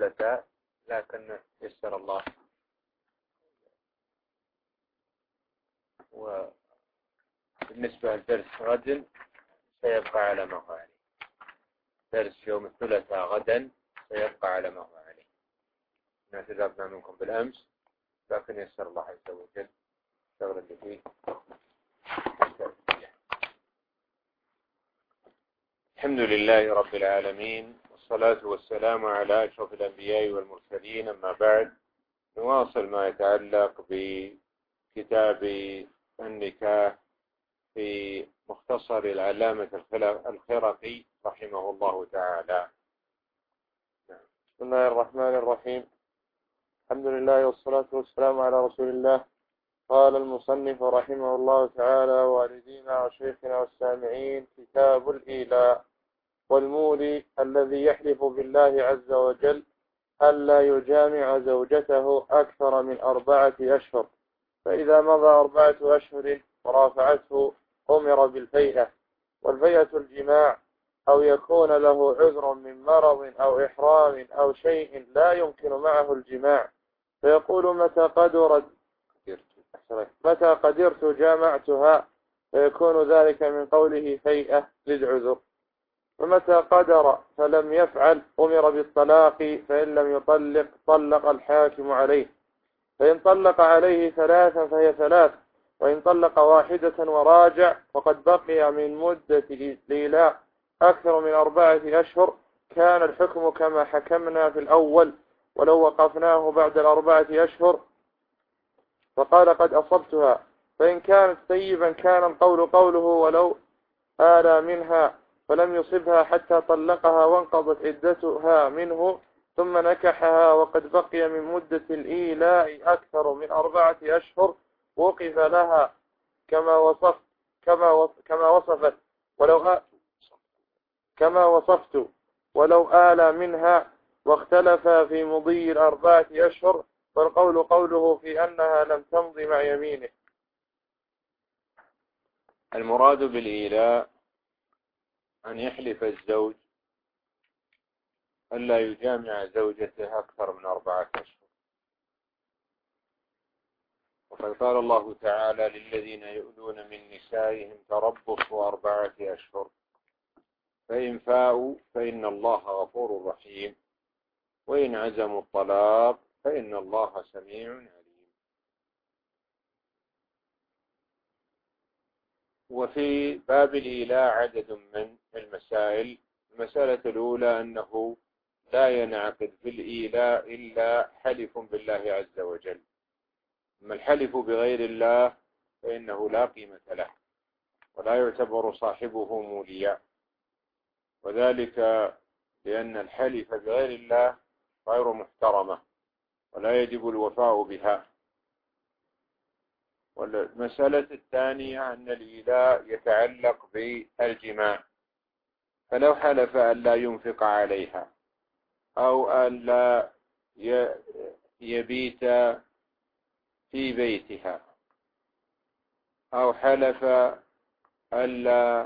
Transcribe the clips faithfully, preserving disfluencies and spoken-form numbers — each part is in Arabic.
الثلاثاء، لكن يسر الله. وبالنسبة لدرس غد سيبقى على ما هو عليه. درس يوم الثلاثاء غدا سيبقى على ما هو عليه. اعتذرنا منكم بالأمس، لكن يسر الله عز وجل الشغل اللي فيه. الحمد لله رب العالمين، والصلاة والسلام على أشرف الأنبياء والمرسلين. أما بعد، نواصل ما يتعلق بكتاب النكاح في مختصر العلامة الخرقي رحمه الله تعالى. بسم الله الرحمن الرحيم. الحمد لله والصلاة والسلام على رسول الله. قال المصنف رحمه الله تعالى: والدينا وشيخنا والسامعين، كتاب الإيلاء. والمولي الذي يحلف بالله عز وجل ألا يجامع زوجته أكثر من أربعة أشهر، فإذا مضى أربعة أشهر ورافعته أمر بالفيئة. والفيئة الجماع، أو يكون له عذر من مرض أو إحرام أو شيء لا يمكن معه الجماع، فيقول: متى قدرت متى قدرت جامعتها، فيكون ذلك من قوله فيئة للعذر. ومتى قدر فلم يفعل أمر بالطلاق، فإن لم يطلق طلق الحاكم عليه، فإن طلق عليه ثلاثا فهي ثلاث، وإن طلق واحدة وراجع وقد بقي من مدة الإيلاء أكثر من أربعة أشهر كان الحكم كما حكمنا في الأول، ولو وقفناه بعد الأربعة أشهر فقال قد أصبتها. فإن كانت طيبا كان القول قوله ولو آلى منها، فلم يصبها حتى طلقها وانقضت عدتها منه ثم نكحها وقد بقي من مدة الإيلاء أكثر من أربعة أشهر، وقف لها كما وصف كما كما وصفت ولو كما وصفت ولو آلى منها، واختلف في مضي الأربعة أشهر، فالقول قوله في أنها لم تمضي مع يمينه. المراد بالإيلاء أن يحلف الزوج ألا يجامع زوجته أكثر من أربعة أشهر. وقد قال الله تعالى: للذين يؤلون من نسائهم تربص أربعة أشهر، فإن فاءوا فإن الله غفور رحيم، وإن عزموا الطلاق فإن الله سميع عليم. وفي باب الإيلاء عدد من المسائل. المسألة الأولى أنه لا ينعقد في الإيلاء إلا حلف بالله عز وجل. أما الحلف بغير الله فإنه لا قيمة له، ولا يعتبر صاحبه موليا، وذلك لأن الحلف بغير الله غير محترمة ولا يجب الوفاء بها. والمسألة الثانية أن الإيلاء يتعلق بالجماع، فلو حلف أن لا ينفق عليها، أو أن لا يبيت في بيتها، أو حلف أن لا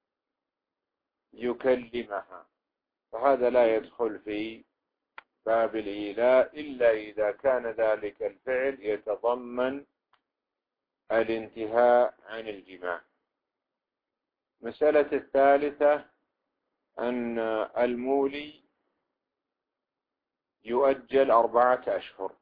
يكلمها، فهذا لا يدخل في باب الإيلاء إلا إذا كان ذلك الفعل يتضمن الانتهاء عن الجماع. مسألة الثالثة أن المولي يؤجل أربعة أشهر،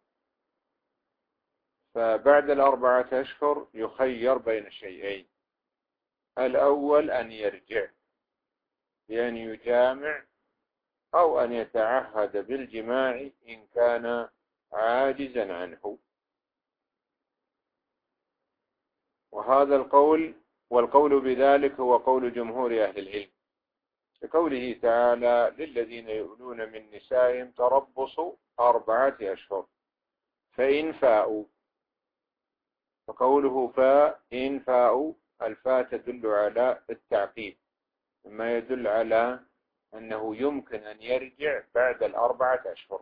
فبعد الأربعة أشهر يخير بين شيئين: الأول أن يرجع بأن يجامع، أو أن يتعهد بالجماع إن كان عاجزا عنه. وهذا القول والقول بذلك هو قول جمهور أهل العلم، لقوله تعالى: للذين يؤلون من نسائهم تربص أربعة أشهر فإن فاءوا. فقوله فاء إن فاءوا، الفاء تدل على التعقيب، مما يدل على أنه يمكن أن يرجع بعد الأربعة أشهر.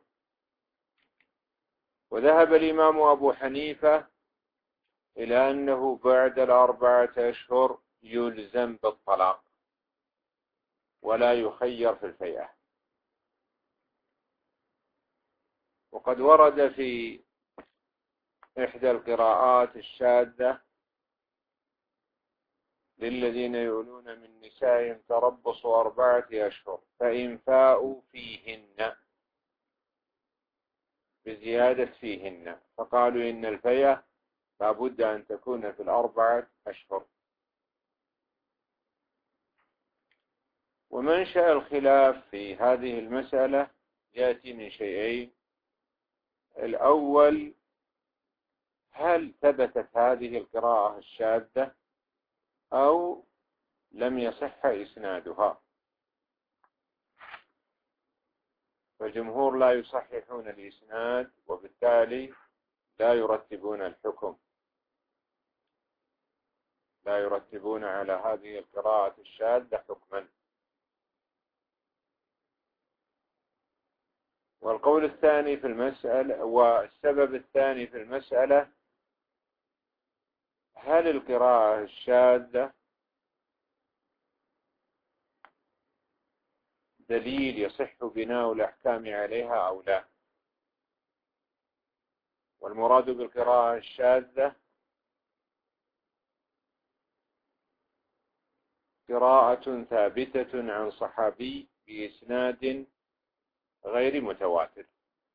وذهب الإمام أبو حنيفة إلى أنه بعد الأربعة أشهر يلزم بالطلاق ولا يخير في الفيئة. وقد ورد في إحدى القراءات الشاذة للذين يؤلون من نسائهم تربص أربعة أشهر فإن فاءوا فيهن بزيادة فيهن، فقالوا إن الفيء لابد أن تكون في الأربعة أشهر. ومنشأ الخلاف في هذه المسألة يأتي من شيئين: الأول، هل ثبتت هذه القراءة الشاذة أو لم يصح إسنادها؟ فالجمهور لا يصححون الإسناد، وبالتالي لا يرتبون الحكم، لا يرتبون على هذه القراءة الشاذة حكما. والقول الثاني في المسألة، والسبب الثاني في المسألة، هل القراءة الشاذة دليل يصح بناء الأحكام عليها أو لا؟ والمراد بالقراءة الشاذة قراءة ثابتة عن صحابي بإسناد غير متواتر.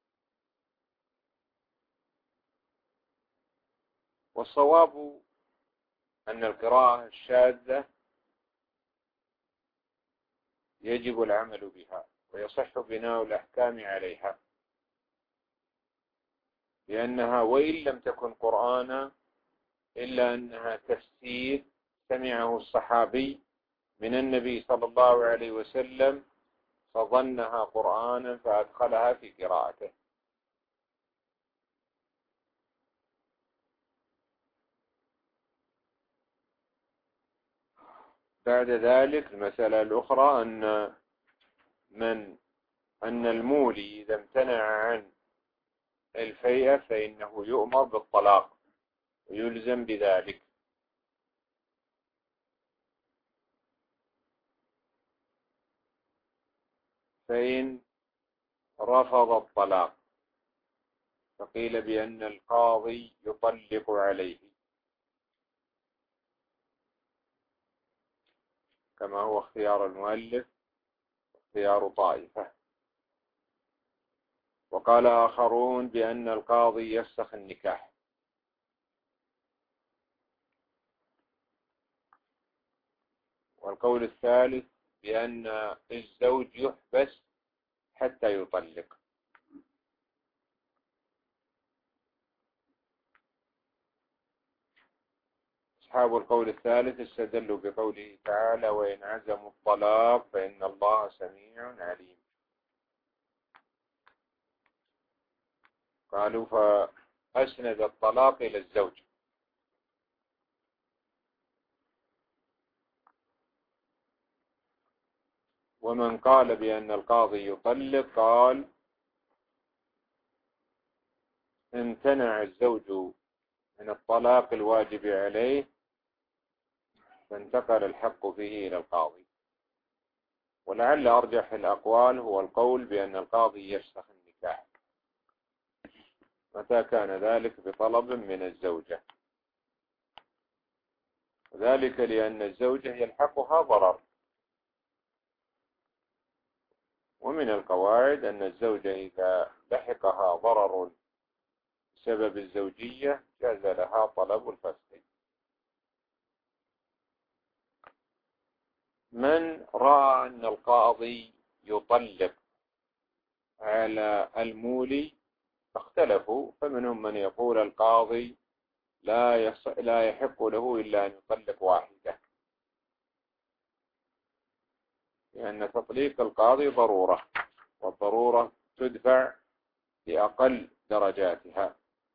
والصواب أن القراءة الشاذة يجب العمل بها ويصح بناء الأحكام عليها، لأنها وإن لم تكن قرآنا إلا أنها تفسير سمعه الصحابي من النبي صلى الله عليه وسلم فظنها قرآنا فأدخلها في قراءته. بعد ذلك المسألة الأخرى أن من أن المولي إذا امتنع عن الفيء فإنه يؤمر بالطلاق ويلزم بذلك. فإن رفض الطلاق فقيل بأن القاضي يطلق عليه، كما هو اختيار المؤلف واختيار طائفة. وقال آخرون بأن القاضي يفسخ النكاح. والقول الثالث بأن الزوج يحبس حتى يطلق. أصحاب القول الثالث استدلوا بقوله تعالى: وإن عزموا الطلاق فإن الله سميع عليم. قالوا فأسند الطلاق إلى الزوج. ومن قال بأن القاضي يطلق قال امتنع الزوج من الطلاق الواجب عليه فانتقل الحق فيه إلى القاضي. ولعل أرجح الأقوال هو القول بأن القاضي يفسخ النكاح متى كان ذلك بطلب من الزوجة، وذلك لأن الزوجة يلحقها ضرر. ومن القواعد أن الزوجة إذا لحقها ضرر بسبب الزوجية جاز لها طلب الفسخ. من رأى أن القاضي يطلق على المولي اختلفوا، فمنهم من يقول القاضي لا يص... لا يحق له إلا أن يطلق واحدة، لأن تطليق القاضي ضرورة، والضرورة تدفع بأقل درجاتها.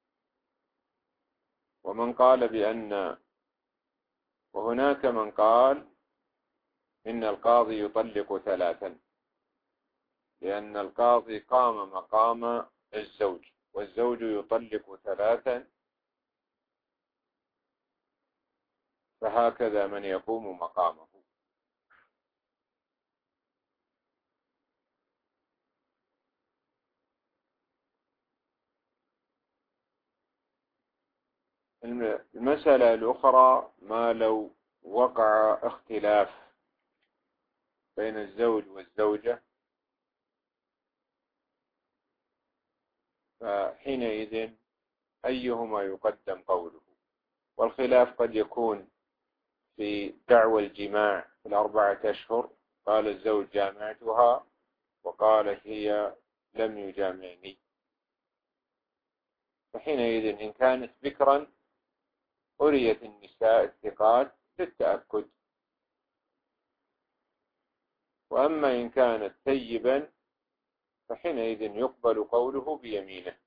ومن قال بأن وهناك من قال إن القاضي يطلق ثلاثا، لأن القاضي قام مقام الزوج، والزوج يطلق ثلاثا، فهكذا من يقوم مقامه. المسألة الأخرى ما لو وقع اختلاف بين الزوج والزوجة، فحينئذ أيهما يقدم قوله. والخلاف قد يكون في دعوى الجماع في الأربعة أشهر، قال الزوج جامعتها وقالت هي لم يجامعني، فحينئذ إن كانت بكرا أريت النساء الثقات للتأكد، وأما إن كانت ثيبا فحينئذ يقبل قوله بيمينه.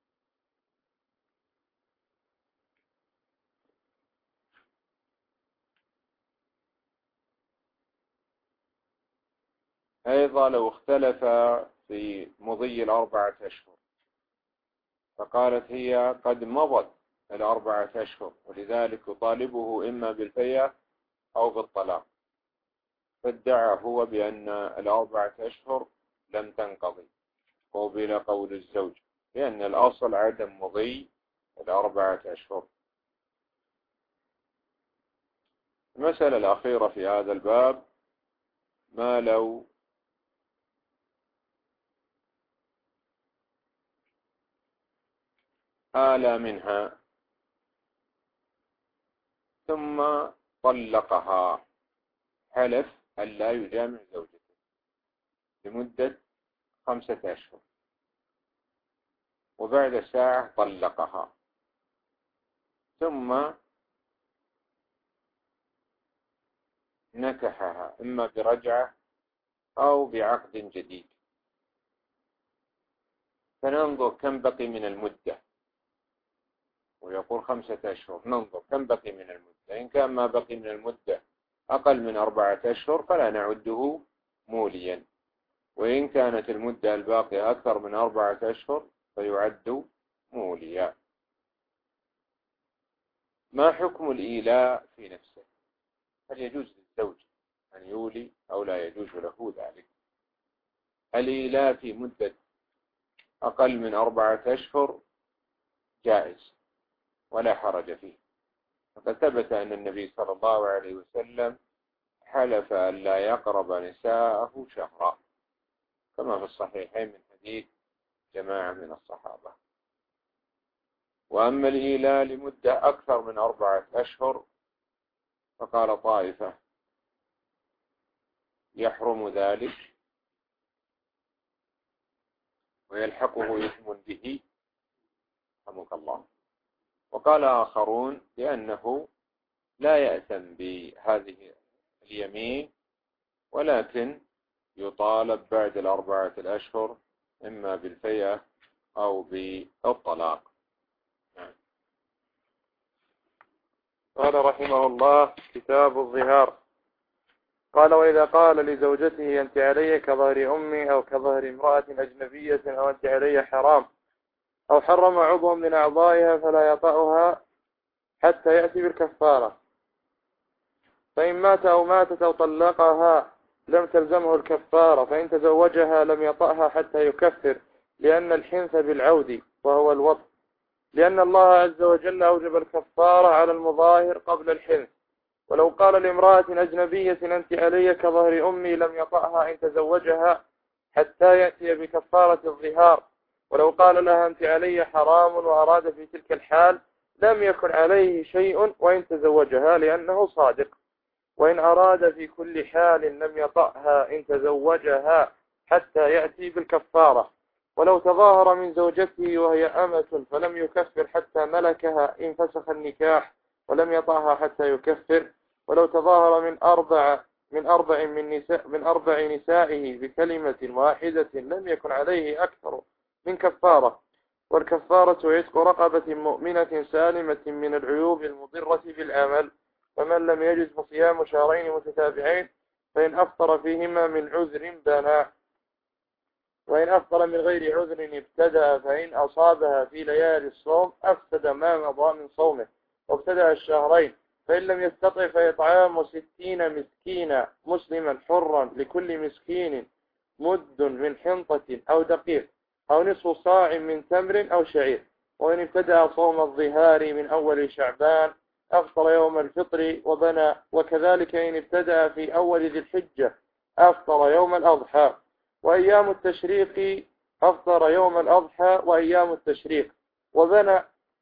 أيضا لو اختلف في مضي الأربعة أشهر، فقالت هي قد مضت الأربعة أشهر ولذلك يطالبه إما بالفيء أو بالطلاق، فادعى هو بأن الأربعة أشهر لم تنقضي، قوبل قول الزوج، لأن الأصل عدم مضي الأربعة أشهر. المسألة الأخيرة في هذا الباب ما لو آل منها ثم طلقها، حلف أن لا يجامع زوجته لمدة خمسة أشهر، وبعد ساعة طلقها، ثم نكحها إما برجعة أو بعقد جديد، فننظر كم بقي من المدة، ويقول خمسة أشهر، ننظر كم بقي من المدة. إن كان ما بقي من المدة أقل من أربعة أشهر فلا نعده موليا، وإن كانت المدة الباقية أكثر من أربعة أشهر فيعد موليا. ما حكم الإيلاء في نفسه؟ هل يجوز للزوج أن يولي أو لا يجوز له ذلك؟ الإيلاء في مدة أقل من أربعة أشهر جائز ولا حرج فيه، فقد ثبت أن النبي صلى الله عليه وسلم حلف أن لا يقرب نساءه شهرا، كما في الصحيحين من حديث جماعة من الصحابة. وأما الإيلاء لمدة أكثر من أربعة أشهر فقال طائفة يحرم ذلك ويلحقه إثم به، رحمك الله. وقال آخرون لأنه لا يأثم بهذه اليمين، ولكن يطالب بعد الأربعة الأشهر إما بالفيء أو بالطلاق. قال رحمه الله: كتاب الظهار. قال: وإذا قال لزوجته أنت علي كظهر أمي أو كظهر امرأة أجنبية أو أنت علي حرام، أو حرم عضوا من أعضائها فلا يطأها حتى يأتي بالكفارة، فإن مات أو ماتت أو طلقها لم تلزمه الكفارة، فإن تزوجها لم يطأها حتى يكفر، لأن الحنث بالعود وهو الوطء، لأن الله عز وجل أوجب الكفارة على المظاهر قبل الحنث. ولو قال لامرأة أجنبية أنت علي كظهر أمي لم يطأها إن تزوجها حتى يأتي بكفارة الظهار. ولو قال لها أنت علي حرام وأراد في تلك الحال لم يكن عليه شيء وإن تزوجها، لأنه صادق. وإن أراد في كل حال لم يطأها إن تزوجها حتى يأتي بالكفارة. ولو تظاهر من زوجته وهي أمة فلم يكفر حتى ملكها إن فسخ النكاح ولم يطأها حتى يكفر. ولو تظاهر من أربع من أربع من نساء من أربع نسائه بكلمة واحدة لم يكن عليه أكثر من كفارة. والكفارة عتق رقبة مؤمنة سالمة من العيوب المضرة بالعمل. فمن لم يجد فصيام شهرين متتابعين، فإن أفطر فيهما من عذر بنى، وإن أفطر من غير عذر ابتدأ، فإن أصابها في ليالي الصوم أفسد ما مضى من صومه وابتدأ الشهرين. فإن لم يستطع فإطعام ستين مسكينا مسلما حرا لكل مسكين مد من حنطة أو دقيق أو نصف صاع من تمر أو شعير. وإن ابتدأ صوم الظهار من أول شعبان أفطر يوم الفطر وبنى، وكذلك إن ابتدأ في أول ذي الحجة أفطر يوم الأضحى. وأيام التشريق أفطر يوم الأضحى وأيام التشريق وبنى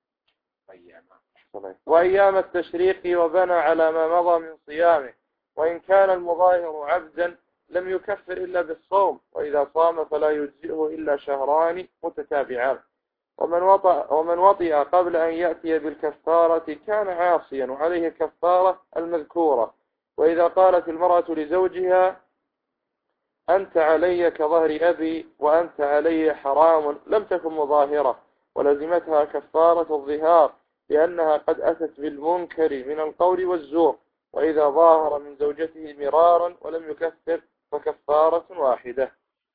وأيام التشريق وبنى على ما مضى من صيامه. وإن كان المظاهر عبدا لم يكفر إلا بالصوم، وإذا صام فلا يجزئه إلا شهران متتابعان. ومن وطئ, ومن وطئ قبل أن يأتي بالكفارة كان عاصيا وعليه كفارة المذكورة. وإذا قالت المرأة لزوجها أنت علي كظهر أبي وأنت علي حرام لم تكن مظاهرة، ولزمتها كفارة الظهار لأنها قد أتت بالمنكر من القول والزور. وإذا ظاهر من زوجته مرارا ولم يكفر فكفارة واحدة.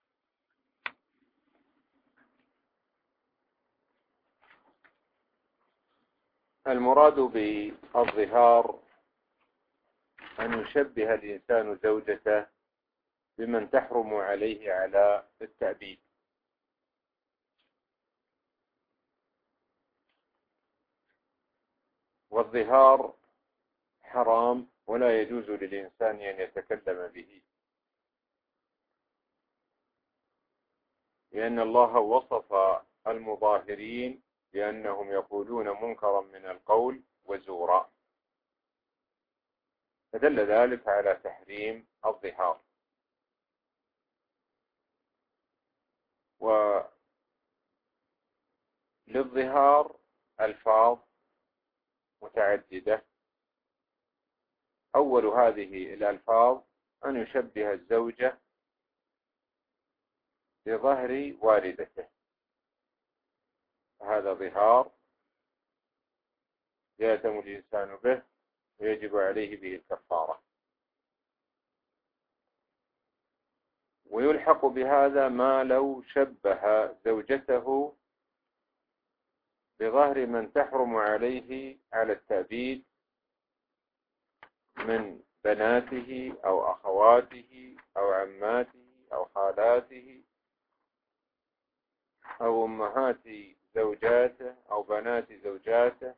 المراد بالظهار أن يشبه الإنسان زوجته بمن تحرم عليه على التأبيد. والظهار حرام ولا يجوز للإنسان أن يتكلم به، لأن الله وصف المظاهرين بأنهم يقولون منكرا من القول وزورا، فدل ذلك على تحريم الظهار. وللظهار ألفاظ متعددة. أول هذه الألفاظ أن يشبه الزوجة بظهر والدته، هذا ظهار يأتم الإنسان به ويجب عليه به الكفارة. ويلحق بهذا ما لو شبه زوجته بظهر من تحرم عليه على التأبيد من بناته أو أخواته أو عماته أو خالاته أو أمهات زوجاته أو بنات زوجاته.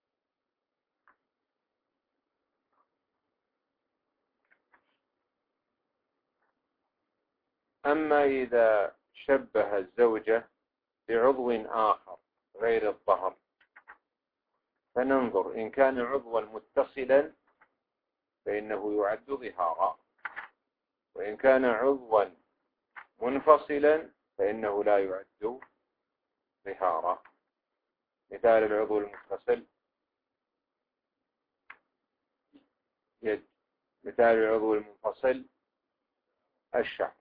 أما إذا شبه الزوجة بعضو آخر غير الظهر فننظر، إن كان عضوا متصلا فإنه يعد ظهارا، وإن كان عضوا منفصلا فإنه لا يعد ظهارا. مثال العضو المتصل يد، مثال العضو المنفصل الشعر.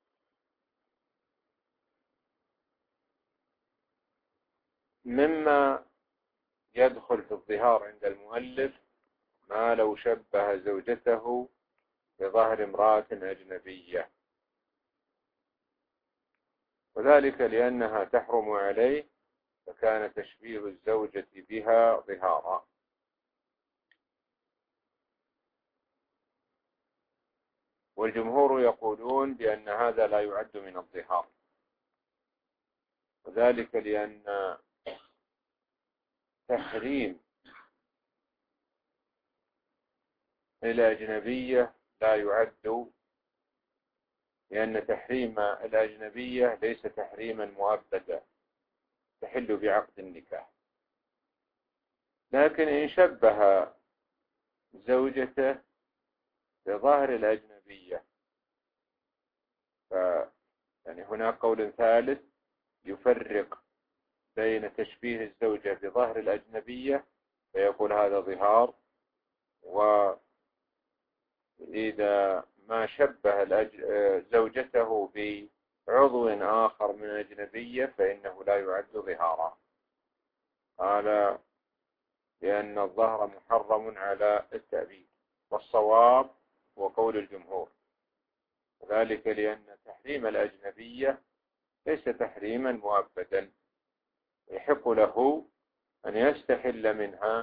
مما يدخل في الظهار عند المؤلف ما لو شبه زوجته بظهر امرأة أجنبية، وذلك لأنها تحرم عليه فكان تشبيه الزوجة بها ظهارا. والجمهور يقولون بأن هذا لا يعد من الظهار، وذلك لأن تحريم الأجنبية لا يعد، لأن تحريم الأجنبية ليس تحريما مؤبدا تحل بعقد النكاح. لكن إن شبه زوجته بظاهر الأجنبية ف يعني هناك قول ثالث يفرق بين تشبيه الزوجة بظهر الأجنبية فيقول هذا ظهار، وإذا ما شبه زوجته بعضو آخر من أجنبية فإنه لا يعد ظهارا. قال لأن الظهر محرم على التأبيد، والصواب هو قول الجمهور، وذلك لأن تحريم الأجنبية ليس تحريما مؤبدا، يحق له أن يستحل منها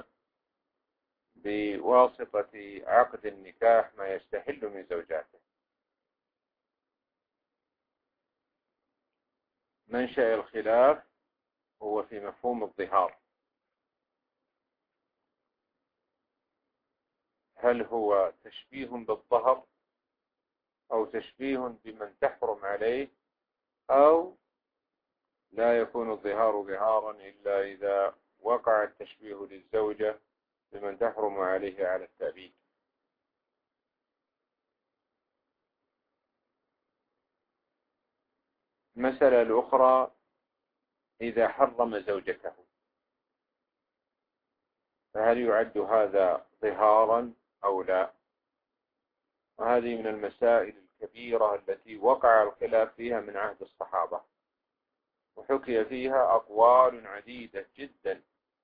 بواسطة عقد النكاح ما يستحل من زوجاته. منشأ الخلاف هو في مفهوم الظهار. هل هو تشبيه بالظهر أو تشبيه بمن تحرم عليه، أو لا يكون الظهار ظهارا إلا إذا وقع التشبيه للزوجة بمن تحرم عليه على التأبيد. المسألة الأخرى إذا حرم زوجته فهل يعد هذا ظهارا أو لا؟ وهذه من المسائل الكبيرة التي وقع الخلاف فيها من عهد الصحابة، وحكي فيها أقوال عديدة جدا،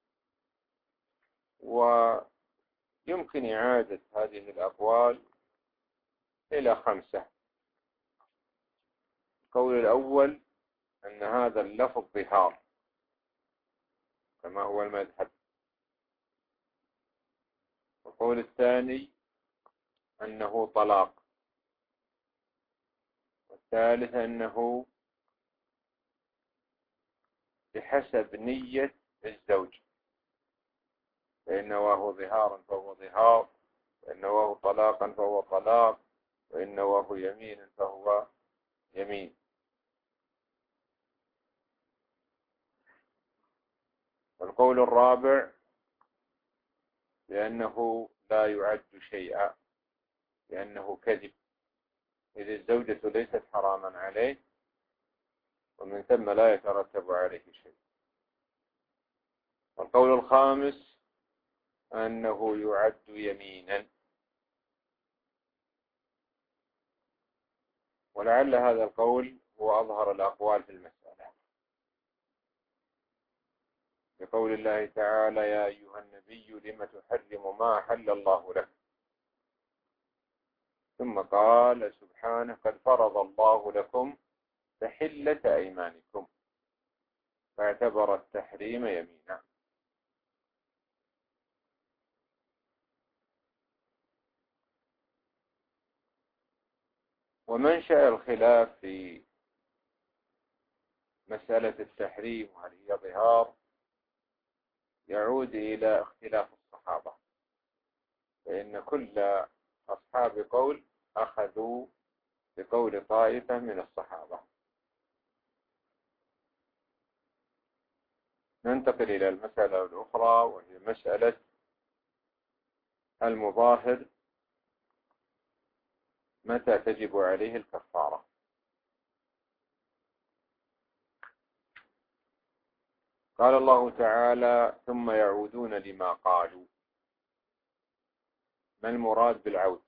ويمكن إعادة هذه الأقوال إلى خمسة. القول الأول أن هذا اللفظ ظهار كما هو المذهب. القول الثاني أنه طلاق. والثالث أنه بحسب نية الزوج، فإن نواه ظهارا فهو ظهار، وإن نواه طلاقا فهو طلاق، وإن نواه يمينا فهو يمين. والقول الرابع لأنه لا يعد شيئا، لأنه كذب، إذ الزوجة ليست حراما عليه، ومن ثم لا يترتب عليه شيء. والقول الخامس أنه يعد يمينا. ولعل هذا القول هو أظهر الأقوال في المسألة، بقول الله تعالى: يا أيها النبي لم تحرم ما أحل الله لك. ثم قال سبحانه: قد فرض الله لكم تحلة أيمانكم، فاعتبر التحريم يمينا. ومنشأ الخلاف في مسألة التحريم وهل هي ظهار يعود إلى اختلاف الصحابة، فإن كل أصحاب قول أخذوا بقول طائفة من الصحابة. ننتقل إلى المسألة الأخرى، وهي مسألة المظاهر متى تجب عليه الكفارة. قال الله تعالى: ثم يعودون لما قالوا. ما المراد بالعود؟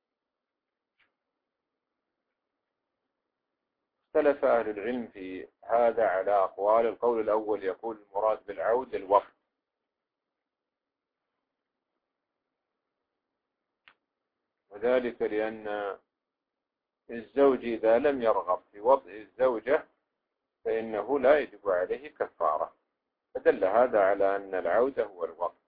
اختلف أهل العلم في هذا على أقوال. القول الأول يقول المراد بالعود الوقت، وذلك لأن الزوج إذا لم يرغب في وطئ الزوجة فإنه لا يجب عليه كفارة، فدل هذا على أن العودة هو الوقت.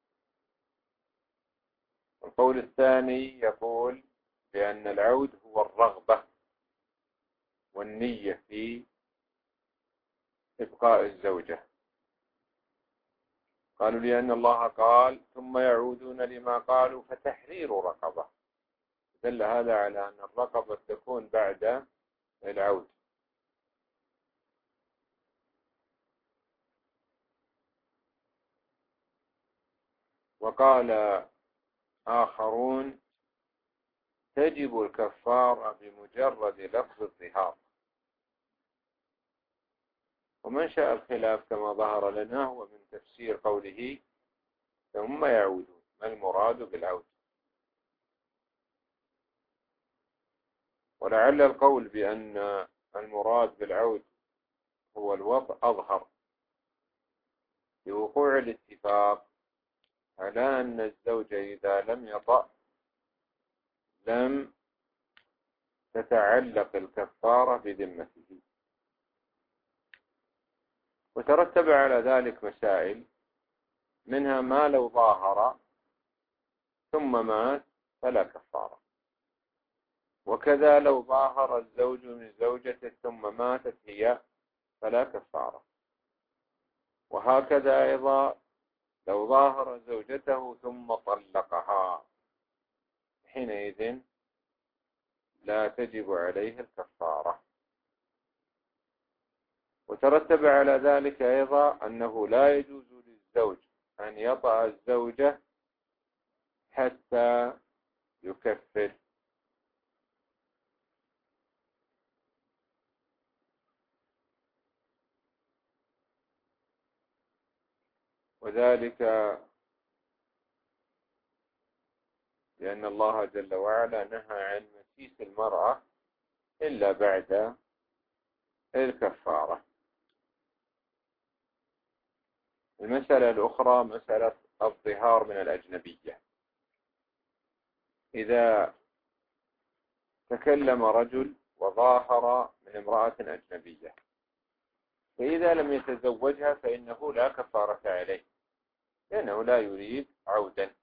القول الثاني يقول بأن العود هو الرغبة والنية في إبقاء الزوجة. قالوا لأن الله قال: ثم يعودون لما قالوا فتحرير رقبة، دل هذا على أن الرقبة تكون بعد العود. وقال آخرون: تجب الكفارة بمجرد لفظ الظهار. ومنشأ الخلاف كما ظهر لنا هو من تفسير قوله ثم يعودون، ما المراد بالعود؟ ولعل القول بأن المراد بالعود هو الوطء أظهر، لوقوع الاتفاق على أن الزوج إذا لم يطأ لم تتعلق الكفارة بذمته. وترتب على ذلك مسائل، منها ما لو ظاهر ثم مات فلا كفارة، وكذا لو ظاهر الزوج من زوجته ثم ماتت هي فلا كفارة. وهكذا أيضا لو ظاهر زوجته ثم طلقها حينئذ لا تجب عليه الكفارة. وترتب على ذلك أيضا أنه لا يجوز للزوج أن يطأ الزوجة حتى يكفر. وذلك لأن الله جل وعلا نهى عن مسيس المرأة إلا بعد الكفارة. المسألة الأخرى مسألة الظهار من الأجنبية. إذا تكلم رجل وظاهر من امرأة أجنبية فإذا لم يتزوجها فإنه لا كفارة عليه لأنه لا يريد عودا.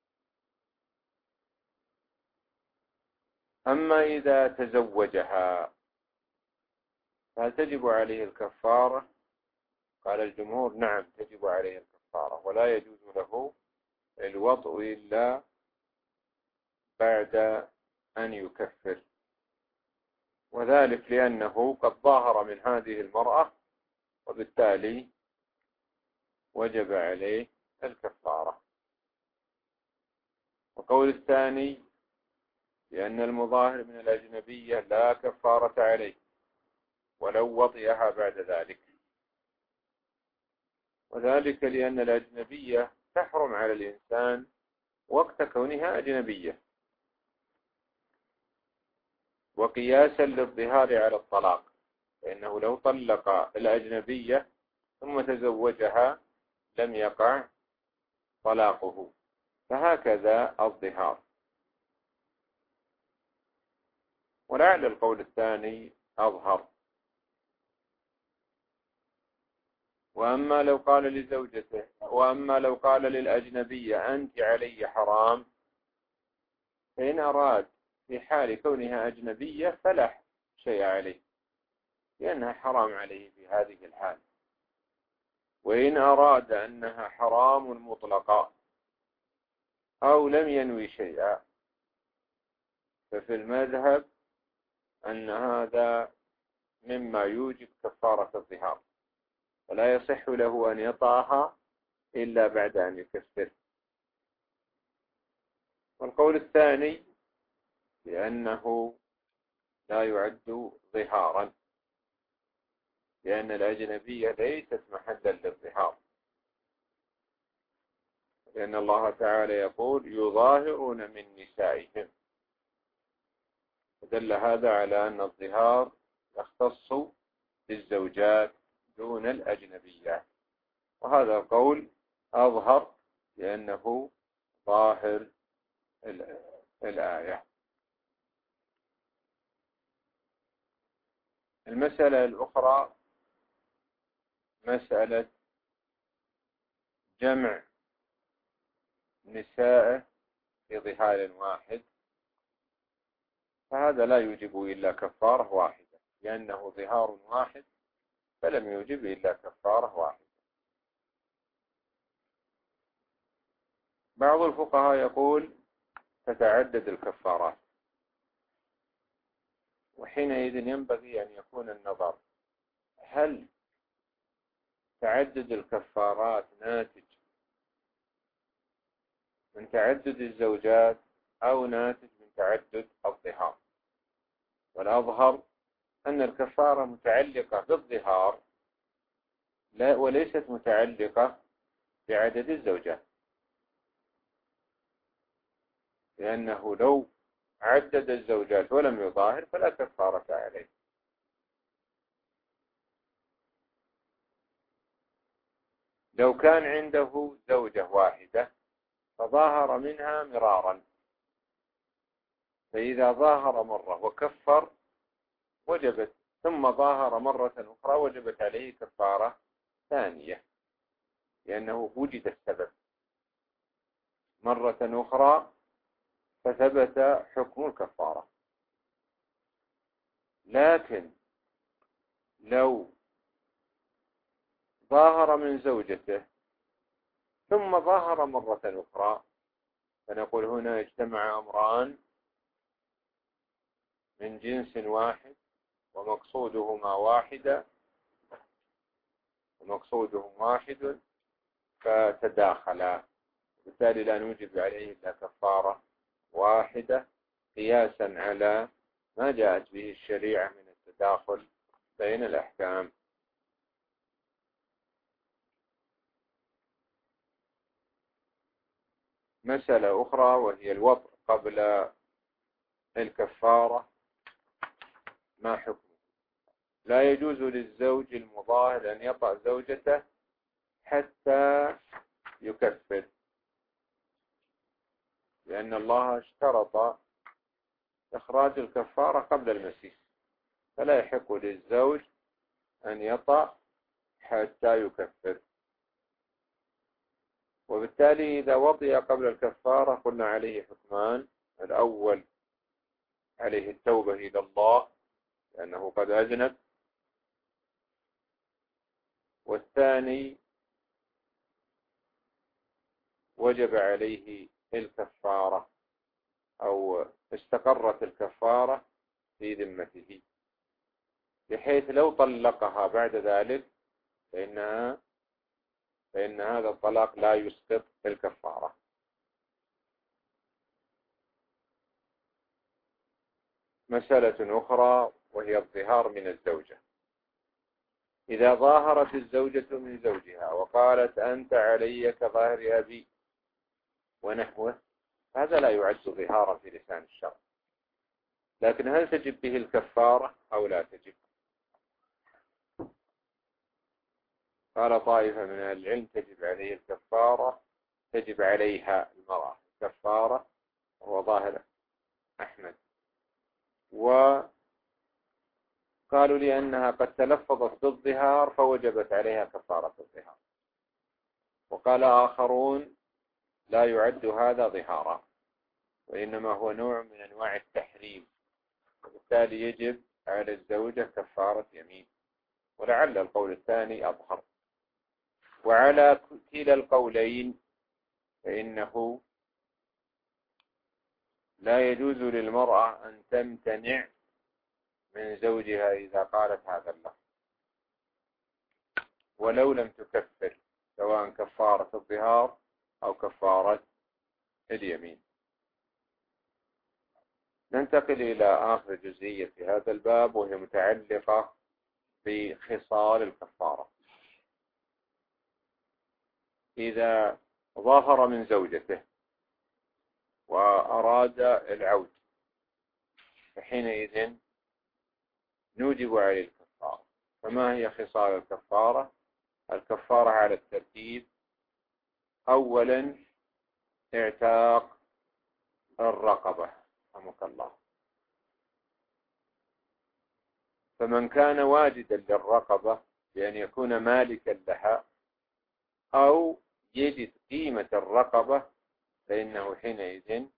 أما إذا تزوجها فهل تجب عليه الكفارة؟ قال الجمهور نعم تجب عليه الكفارة، ولا يجوز له الوطء إلا بعد أن يكفر، وذلك لأنه قد ظاهر من هذه المرأة وبالتالي وجب عليه الكفارة. وقول الثاني لأن المظاهر من الأجنبية لا كفارة عليه ولو وطئها بعد ذلك، وذلك لأن الأجنبية تحرم على الإنسان وقت كونها أجنبية، وقياسا للظهار على الطلاق، فإنه لو طلق الأجنبية ثم تزوجها لم يقع طلاقه، فهكذا الظهار. ولعل القول الثاني أظهر. وأما لو قال لزوجته وأما لو قال للأجنبية أنت علي حرام، فإن أراد في حال كونها أجنبية فلا شيء عليه لأنها حرام عليه في هذه الحال. وإن أراد أنها حرام مطلقا أو لم ينوي شيئا ففي المذهب أن هذا مما يوجب كفارة الظهار، ولا يصح له أن يطأها إلا بعد أن يكفر. والقول الثاني لأنه لا يعد ظهارا، لأن الأجنبية ليست محلا للظهار، لأن الله تعالى يقول يظاهرون من نسائهم، فدل هذا على أن الظهار يختص بالزوجات دون الأجنبيات، وهذا القول أظهر لأنه ظاهر الآية. المسألة الأخرى مسألة جمع نساء في ظهار واحد، فهذا لا يوجب إلا كفارة واحدة، لأنه ظهار واحد فلم يوجب إلا كفارة واحدة. بعض الفقهاء يقول تتعدد الكفارات، وحينئذ ينبغي أن يكون النظر هل تعدد الكفارات ناتج من تعدد الزوجات أو ناتج من تعدد الظهار. والأظهر أن الكفارة متعلقة بالظهار لا وليست متعلقة بعدد الزوجات، لأنه لو عدد الزوجات ولم يظاهر فلا كفارة عليه. لو كان عنده زوجة واحدة فظاهر منها مرارا، فإذا ظاهر مرة وكفر وجبت، ثم ظاهر مرة أخرى وجبت عليه كفارة ثانية، لأنه وجد السبب مرة أخرى فثبت حكم الكفارة. لكن لو ظاهر من زوجته ثم ظاهر مرة أخرى، فنقول هنا اجتمع أمران من جنس واحد ومقصودهما واحدة ومقصودهم واحد فتداخلا، بالتالي لا نوجب عليه إلا كفارة واحدة قياسا على ما جاءت به الشريعة من التداخل بين الأحكام. مسألة أخرى وهي الوطء قبل الكفارة، ما حكمه؟ لا يجوز للزوج المظاهر أن يطأ زوجته حتى يكفر، لأن الله اشترط إخراج الكفارة قبل المسيس، فلا يحق للزوج أن يطأ حتى يكفر. وبالتالي إذا وطئ قبل الكفارة قلنا عليه حكمان: الأول عليه التوبة إلى الله لأنه قد أذنب، والثاني وجب عليه الكفارة أو استقرت الكفارة في ذمته، بحيث لو طلقها بعد ذلك فإنها فإن هذا الطلاق لا يسقط الكفارة. مسألة أخرى وهي الظهار من الزوجة. إذا ظاهرت الزوجة من زوجها وقالت أنت علي كظاهر أبي ونحوه، هذا لا يعد ظهارا في لسان الشرع، لكن هل تجب به الكفارة أو لا تجب؟ قال طائفة من العلم تجب عليه الكفارة، تجب عليها المرأة الكفارة، وهو ظاهر أحمد، وقالوا لأنها قد تلفظت بالظهار فوجبت عليها كفارة الظهار، وقال آخرون لا يعد هذا ظهارا وإنما هو نوع من أنواع التحريم، وبالتالي يجب على الزوجة كفارة يمين، ولعل القول الثاني أظهر. وعلى كلا القولين فإنه لا يجوز للمرأة أن تمتنع من زوجها إذا قالت هذا اللفظ ولو لم تكفر، سواء كفارة الظهار أو كفارة اليمين. ننتقل إلى آخر جزئية في هذا الباب وهي متعلقة بخصال الكفارة. إذا ظهر من زوجته وأراد العود فحينئذ نوجب عليه الكفارة. فما هي خصال الكفارة؟ الكفارة على الترتيب: أولا اعتاق الرقبة، رحمك الله، فمن كان واجدا للرقبة بأن يكون مالكا لها أو يجد قيمة الرقبة فإنه حينئذ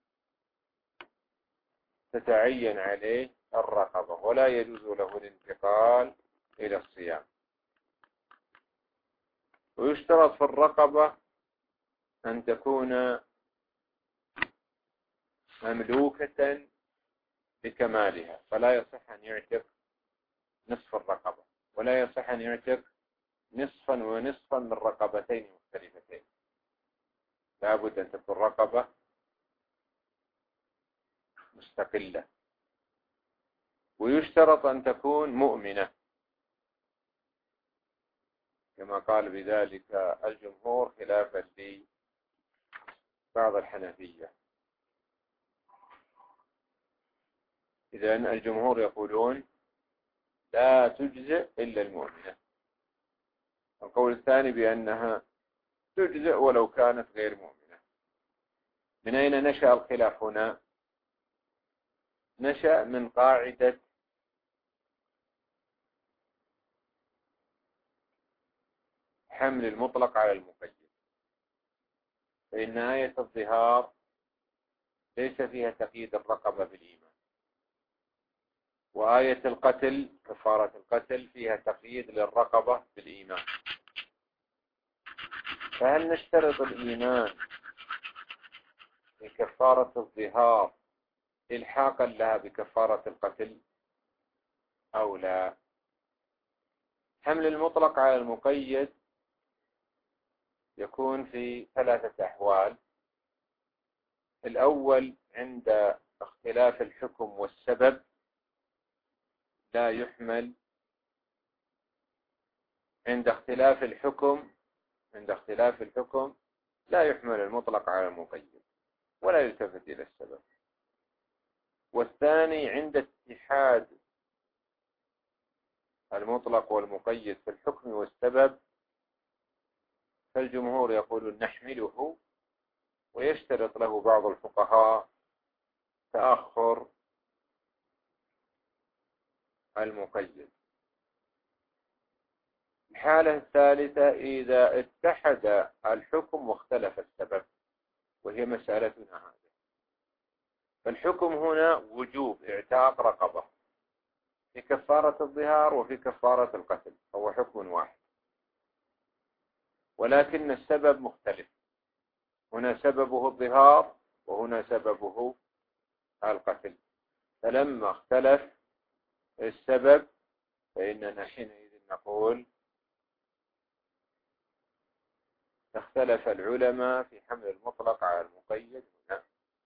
تتعين عليه الرقبة ولا يجوز له الانتقال إلى الصيام. ويشترط في الرقبة أن تكون مملوكة بكمالها، فلا يصح أن يعتق نصف الرقبة، ولا يصح أن يعتق نصفا ونصفا من رقبتين مختلفتين، لابد أن تكون رقبة مستقلة. ويشترط أن تكون مؤمنة كما قال بذلك الجمهور خلافا لبعض الحنفية. إذن الجمهور يقولون لا تجزئ إلا المؤمنة. القول الثاني بأنها تجزئ ولو كانت غير مؤمنة. من أين نشأ الخلاف هنا؟ نشأ من قاعدة حمل المطلق على المقيد، فإن آية الظهار ليس فيها تقييد الرقبة بالإيمان، وآية القتل كفارة القتل فيها تقييد للرقبة بالإيمان، فهل نشترط الإيمان في كفارة الظهار إلحاقا لها بكفارة القتل أو لا؟ حمل المطلق على المقيد يكون في ثلاثة أحوال. الأول عند اختلاف الحكم والسبب لا يحمل. عند اختلاف الحكم عند اختلاف الحكم لا يحمل المطلق على المقيد ولا يلتفت إلى السبب. والثاني عند اتحاد المطلق والمقيد في الحكم والسبب، فالجمهور يقول نحمله، ويشترط له بعض الفقهاء تأخر المقيد. الحالة الثالثة إذا اتحد الحكم واختلف السبب، وهي مسألتنا هذه. فالحكم هنا وجوب اعتاق رقبة في كفارة الظهار وفي كفارة القتل، هو حكم واحد، ولكن السبب مختلف. هنا سببه الظهار وهنا سببه القتل. فلما اختلف السبب فإننا حينئذ نقول اختلف العلماء في حمل المطلق على المقيد هنا.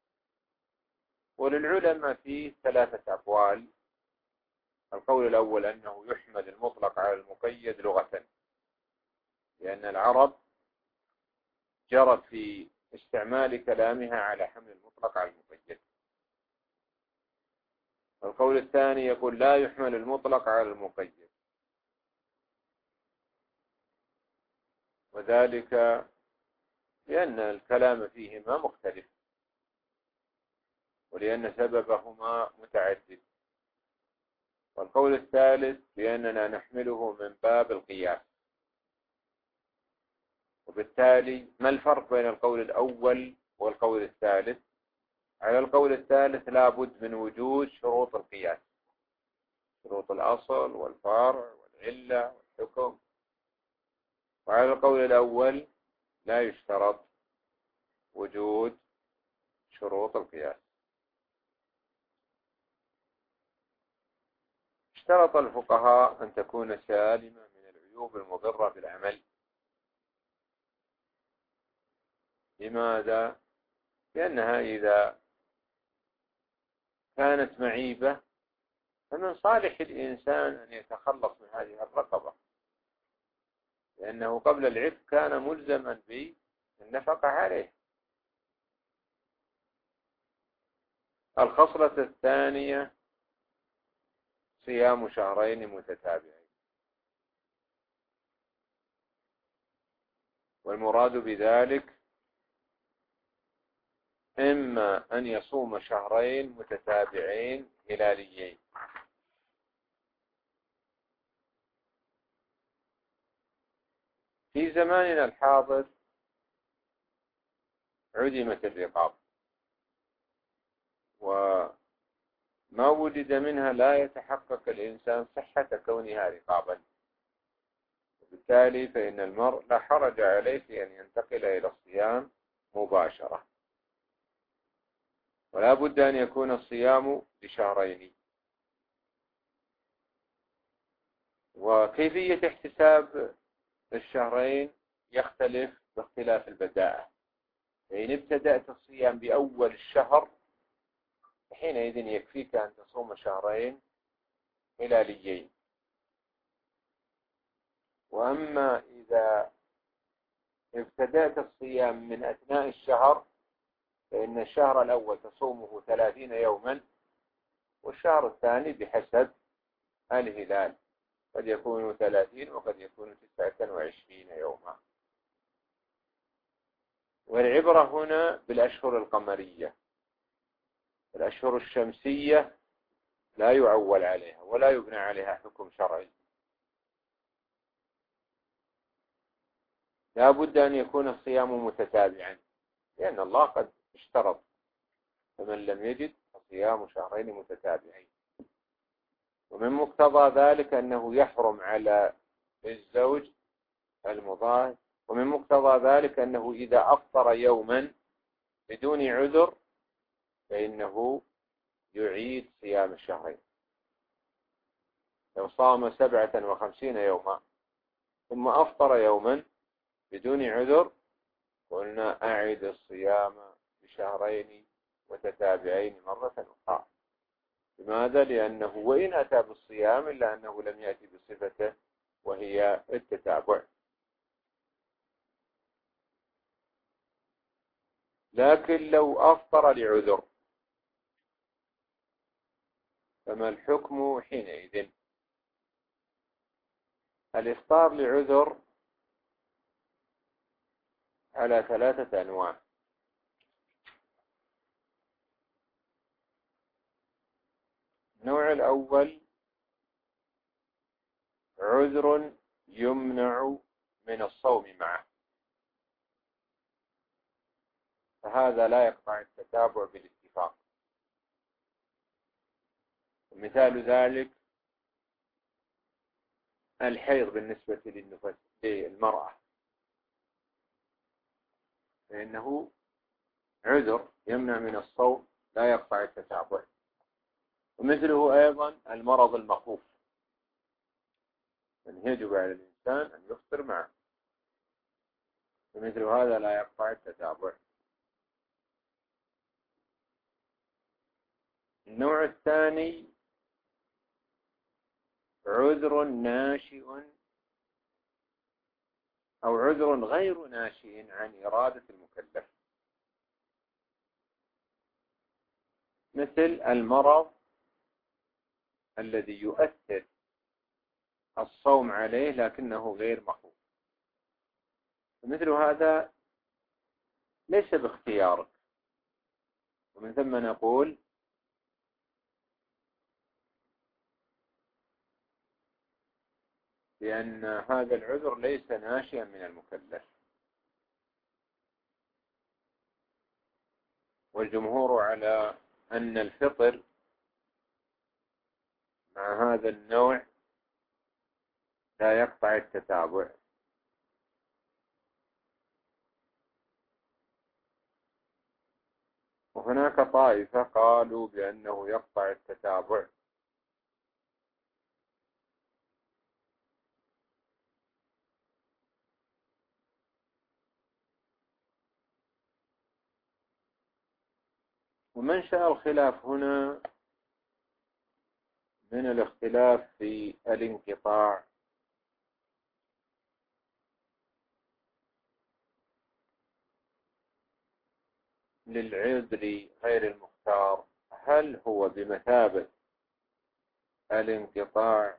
وللعلماء فيه ثلاثة أقوال. القول الأول أنه يحمل المطلق على المقيد لغة، لأن العرب جرت في استعمال كلامها على حمل المطلق على المقيد. القول الثاني يقول لا يحمل المطلق على المقيد، وذلك لأن الكلام فيهما مختلف ولأن سببهما متعدد. والقول الثالث بأننا نحمله من باب القياس. وبالتالي ما الفرق بين القول الأول والقول الثالث؟ على القول الثالث لا بد من وجود شروط القياس، شروط الأصل والفرع والعلة والحكم. وعلى القول الأول لا يشترط وجود شروط القياس. اشترط الفقهاء أن تكون سالمة من العيوب المضرة بالعمل. لماذا؟ لأنها إذا كانت معيبة فمن صالح الإنسان أن يتخلص من هذه الرقبة، لأنه قبل العفو كان ملزما بالنفقة عليه. الخصلة الثانية صيام شهرين متتابعين، والمراد بذلك إما أن يصوم شهرين متتابعين هلاليين، في زماننا الحاضر عدمت الرقاب، وما وجد منها لا يتحقق الإنسان صحة كونها رقابا. وبالتالي فإن المرء لا حرج عليه في أن ينتقل إلى الصيام مباشرة، ولا بد أن يكون الصيام لشهرين. وكيفية احتساب الشهرين يختلف باختلاف البداءة. فإن ابتدأت الصيام بأول الشهر حينئذ يكفيك أن تصوم شهرين هلاليين. وأما إذا ابتدأت الصيام من أثناء الشهر فإن الشهر الأول تصومه ثلاثين يوما، والشهر الثاني بحسب الهلال قد يكون ثلاثين وقد يكون تسعة وعشرين يوما. والعبرة هنا بالأشهر القمرية. الأشهر الشمسية لا يعول عليها ولا يبنى عليها حكم شرعي، لا بد أن يكون الصيام متتابعا، لأن الله قد اشترط فمن لم يجد فصيام شهرين متتابعين. ومن مقتضى ذلك أنه يحرم على الزوج المضاج ومن مقتضى ذلك أنه إذا أفطر يوما بدون عذر فإنه يعيد صيام الشهرين. لو صام سبعة وخمسين يوما ثم أفطر يوما بدون عذر قلنا أعد الصيام بشهرين متتابعين مرة أخرى. لماذا؟ لأنه وإن أتى بالصيام إلا أنه لم يأتي بصفته وهي التتابع. لكن لو أفطر لعذر فما الحكم حينئذ؟ الإفطار لعذر على ثلاثة أنواع. النوع الأول عذر يمنع من الصوم معه، فهذا لا يقطع التتابع بالاتفاق. مثال ذلك الحيض بالنسبة للمرأة، فإنه عذر يمنع من الصوم لا يقطع التتابع. ومثله أيضا المرض المخوف، من يجب على الإنسان أن يفطر معه، فمثل هذا لا يقطع التتابع. النوع الثاني عذر ناشئ أو عذر غير ناشئ عن إرادة المكلف، مثل المرض الذي يؤثر الصوم عليه لكنه غير مخوف، فمثل هذا ليس باختيارك، ومن ثم نقول لأن هذا العذر ليس ناشئا من المكلف. والجمهور على أن الفطر مع هذا النوع لا يقطع التتابع. وهناك طائفة قالوا بأنه يقطع التتابع، ومنشأ الخلاف هنا من الاختلاف في الانقطاع للعذر غير المختار، هل هو بمثابة الانقطاع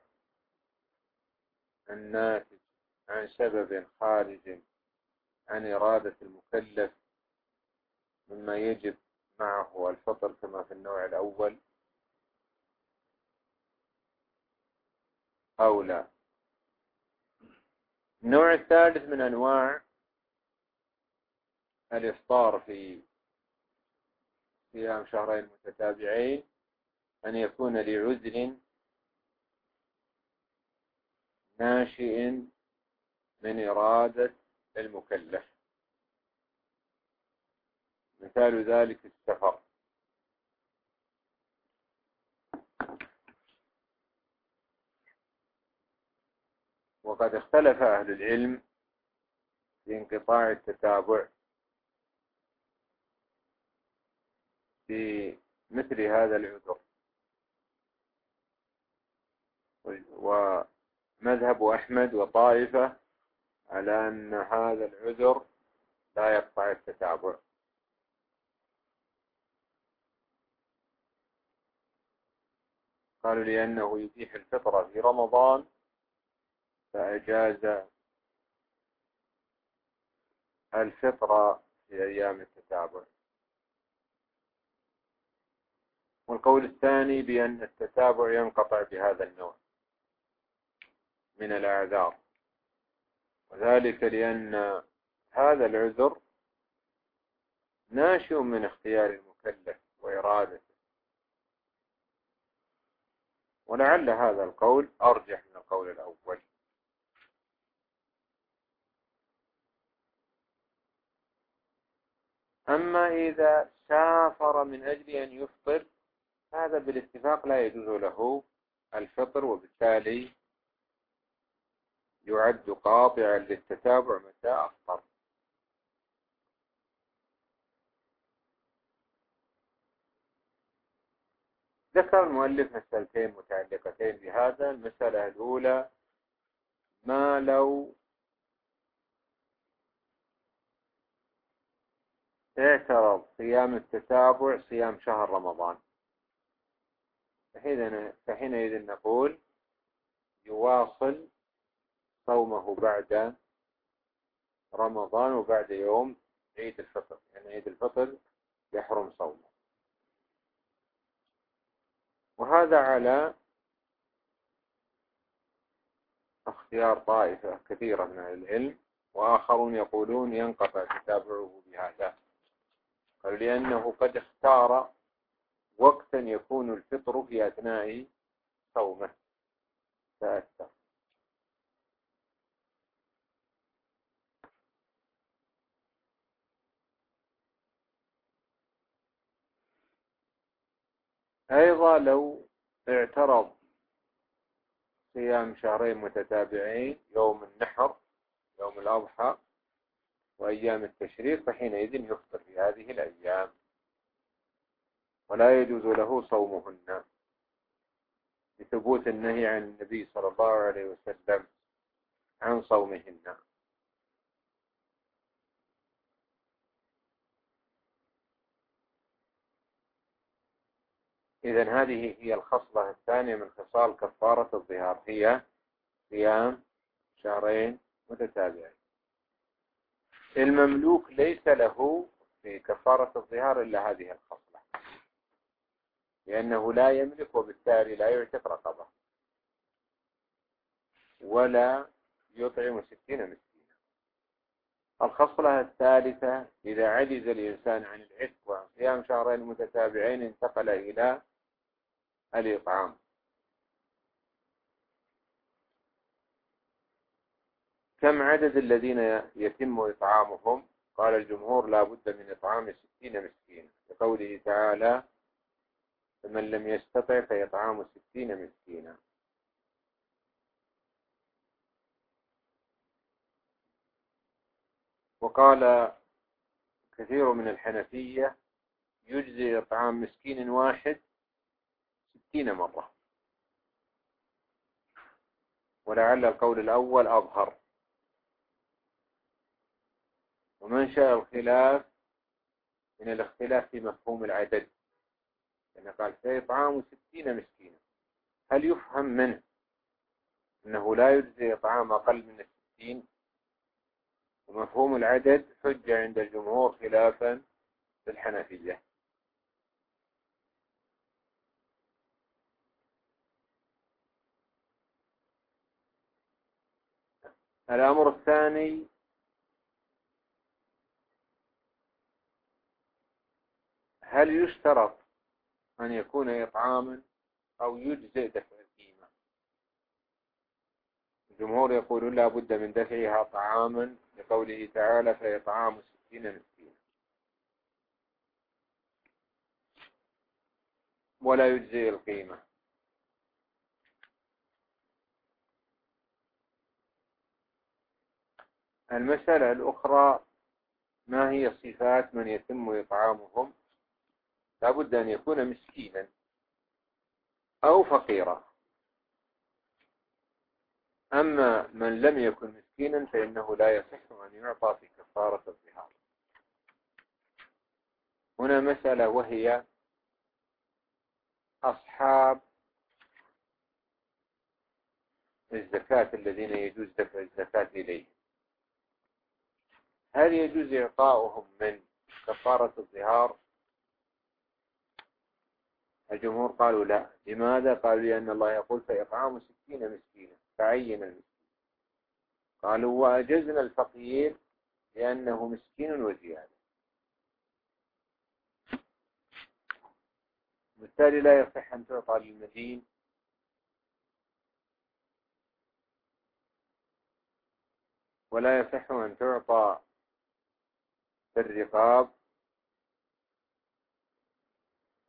الناتج عن سبب خارج عن إرادة المكلف مما يجب معه الفطر كما في النوع الأول أو لا؟ النوع الثالث من أنواع الإفطار في صيام شهرين متتابعين أن يكون لعذر ناشئ من إرادة المكلف، مثال ذلك السفر. وقد اختلف أهل العلم في انقطاع التتابع في مثل هذا العذر، ومذهب أحمد وطائفة على أن هذا العذر لا يقطع التتابع. قالوا لأنه يتيح الفطرة في رمضان فأجاز الفطرة في أيام التتابع. والقول الثاني بأن التتابع ينقطع بهذا النوع من الأعذار، وذلك لأن هذا العذر ناشئ من اختيار المكلف وإرادته، ولعل هذا القول أرجح من القول الأول. أما إذا سافر من أجل أن يفطر هذا بالاتفاق لا يجوز له الفطر، وبالتالي يعد قاطعا للتتابع متى أفطر. ذكر المؤلف مسألتين متعلقتين بهذا. المسألة الأولى ما لو اعترض صيام التتابع صيام شهر رمضان، فحينئذ نقول يواصل صومه بعد رمضان وبعد يوم عيد الفطر، يعني عيد الفطر يحرم صومه. وهذا على اختيار طائفة كثيرة من العلم، وآخرون يقولون ينقطع تتابعه بهذا، قالوا لأنه قد اختار وقتا يكون الفطر في أثناء صومه فأكثر. أيضا لو اعترض صيام شهرين متتابعين، يوم النحر يوم الأضحى وأيام التشريق، فحينئذ يفطر في هذه الأيام ولا يجوز له صومهن لثبوت النهي عن النبي صلى الله عليه وسلم عن صومهن. إذن هذه هي الخصلة الثانية من خصال كفارة الظهار، هي صيام شهرين متتابعين. المملوك ليس له في كفارة الظهار إلا هذه الخصلة، لأنه لا يملك وبالتالي لا يعتق رقبة ولا يطعم ستين مسكينا. الخصلة الثالثة إذا عجز الإنسان عن العتق وعن صيام شهرين متتابعين انتقل إلى الإطعام. كم عدد الذين يتم إطعامهم؟ قال الجمهور لا بد من إطعام ستين مسكينا لقوله تعالى فمن لم يستطع فيطعام ستين مسكينا. وقال كثير من الحنفية يجزي إطعام مسكين واحد ستين مرة، ولعل القول الأول أظهر. ومنشأ الخلاف من الاختلاف في مفهوم العدد، لأنه قال فيطعام ستين مسكينا، هل يفهم منه أنه لا يجزي إطعام أقل من الستين؟ ومفهوم العدد حجة عند الجمهور خلافا للحنفية. الأمر الثاني هل يشترط أن يكون إطعاما أو يجزئ دفع القيمة؟ الجمهور يقولون لا بد من دفعها طعاما لقوله تعالى فيطعام ستين مسكينا، ولا يجزئ القيمة. المسألة الأخرى ما هي صفات من يتم إطعامهم؟ لا بد أن يكون مسكينا أو فقيرا. أما من لم يكن مسكينا فإنه لا يصح أن يعطى في كفارة الظهار. هنا مسألة وهي أصحاب الزكاة الذين يجوز دفع الزكاة إليه، هل يجوز إعطاؤهم من كفارة الظهار؟ الجمهور قالوا لا. لماذا؟ قالوا لأن الله يقول فإطعام ستين مسكينا، فعين المسكين. قالوا وأجزنا الفقير لأنه مسكين وزيادة، بالتالي لا يصح أن تعطى للمدين ولا يصح أن تعطى بالرقاب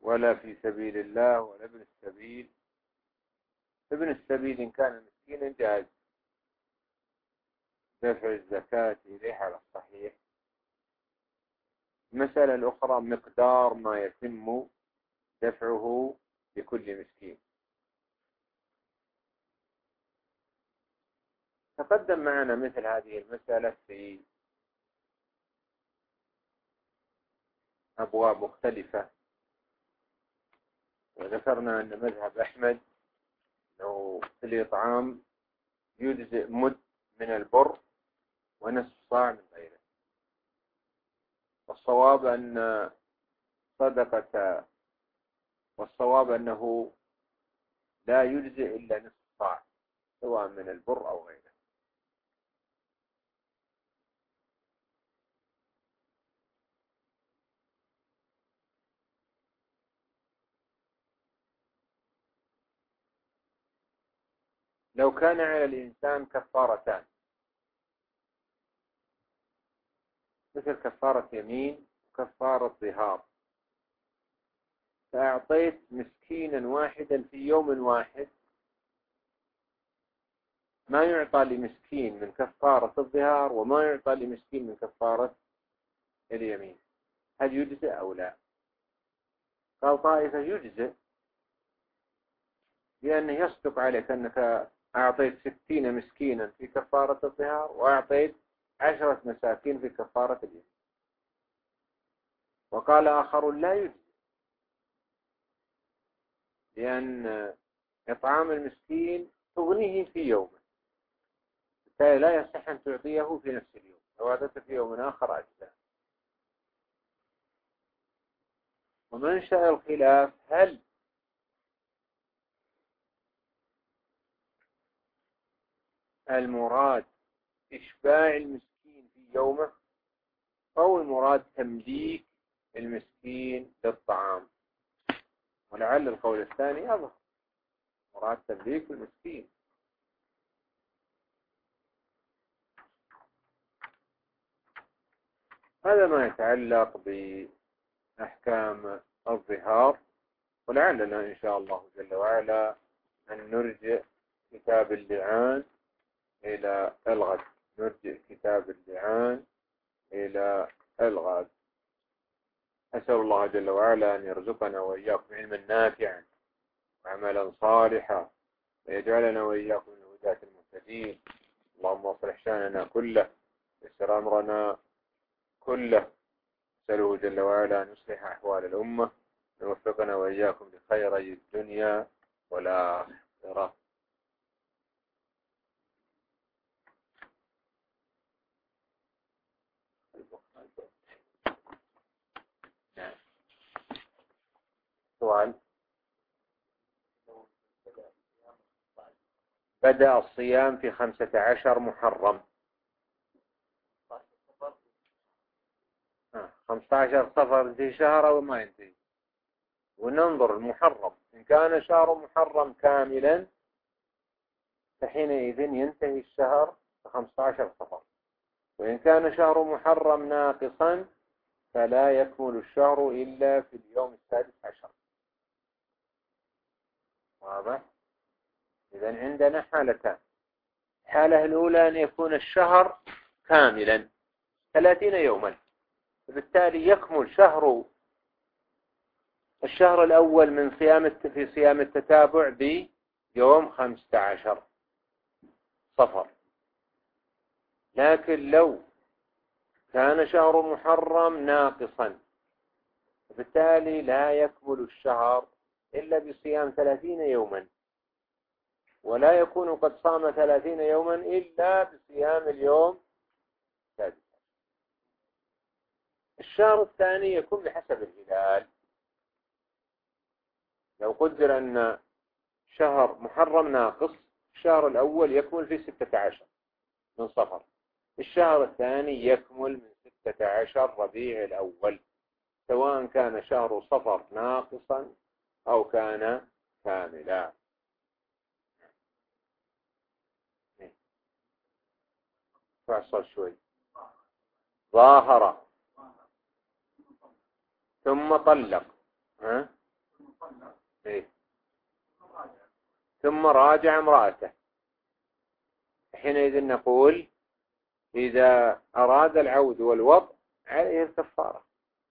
ولا في سبيل الله ولا ابن السبيل. ابن السبيل إن كان مسكينا جاز دفع الزكاة إليه على الصحيح. المسألة الأخرى مقدار ما يتم دفعه لكل مسكين. تقدم معنا مثل هذه المسألة في أبواب مختلفة، وذكرنا أن مذهب أحمد أنه في الإطعام يجزئ مد من البر ونصف صاع من غيره. والصواب أن صدقة والصواب أنه لا يجزئ إلا نصف صاع سواء من البر أو غيره. لو كان على الإنسان كفارتان مثل كفارة يمين وكفارة ظهار، فأعطيت مسكينا واحدا في يوم واحد ما يعطى لمسكين من كفارة الظهار وما يعطى لمسكين من كفارة اليمين، هل يجزئ أو لا؟ قال طائفة يجزئ، لأنه يصدق عليك أنك أعطيت ستين مسكينا في كفارة الظهار وأعطيت عشرة مساكين في كفارة اليمين. وقال آخر لا يجزئ، لأن إطعام المسكين تغنيه في يومه، بالتالي لا يصح أن تعطيه في نفس اليوم، لو أعطيته في يوم آخر أجزاء. ومنشأ الخلاف هل المراد إشباع المسكين في يومه أو المراد تمليك المسكين للطعام، ولعل القول الثاني أظهر، مراد تمليك المسكين. هذا ما يتعلق بأحكام الظهار، ولعلنا إن شاء الله جل وعلا أن نرجع كتاب اللعان إلى الغد، نرجع كتاب اللعان إلى الغد. أسأل الله جل وعلا أن يرزقنا وإياكم علما نافعا وعملا صالحا، ويجعلنا وإياكم من الهداة المهتدين. اللهم اصلح شأننا كله، يسر أمرنا كله. أسأله جل وعلا أن يصلح أحوال الأمة، ويوفقنا وإياكم لخيري الدنيا والآخرة. سؤال: بدأ الصيام في خمسة عشر محرم، خمسة عشر صفر ينتهي شهر أو ما ينتهي، وننظر المحرم، إن كان شهر محرم كاملا فحينئذ ينتهي الشهر خمسة عشر صفر، وإن كان شهر محرم ناقصا فلا يكمل الشهر إلا في اليوم السادس عشر. واضح؟ إذن عندنا حالتان: الحالة الأولى أن يكون الشهر كاملا ثلاثين يوما، وبالتالي يكمل شهر الشهر الأول من صيام في صيام التتابع بيوم خمسة عشر صفر. لكن لو كان شهر محرم ناقصا وبالتالي لا يكمل الشهر إلا بصيام ثلاثين يوما، ولا يكون قد صام ثلاثين يوما إلا بصيام اليوم السادس. الشهر الثاني يكون بحسب الهلال. لو قدر أن شهر محرم ناقص، الشهر الأول يكمل في ستة عشر من صفر، الشهر الثاني يكمل من ستة عشر ربيع الأول، سواء كان شهر صفر ناقصا أو كان كاملا. فاصل شوي. ظاهر ثم طلق، ها إيه؟ ثم راجع امرأته، حينئذ نقول إذا أراد العود والوضع عليه الكفارة.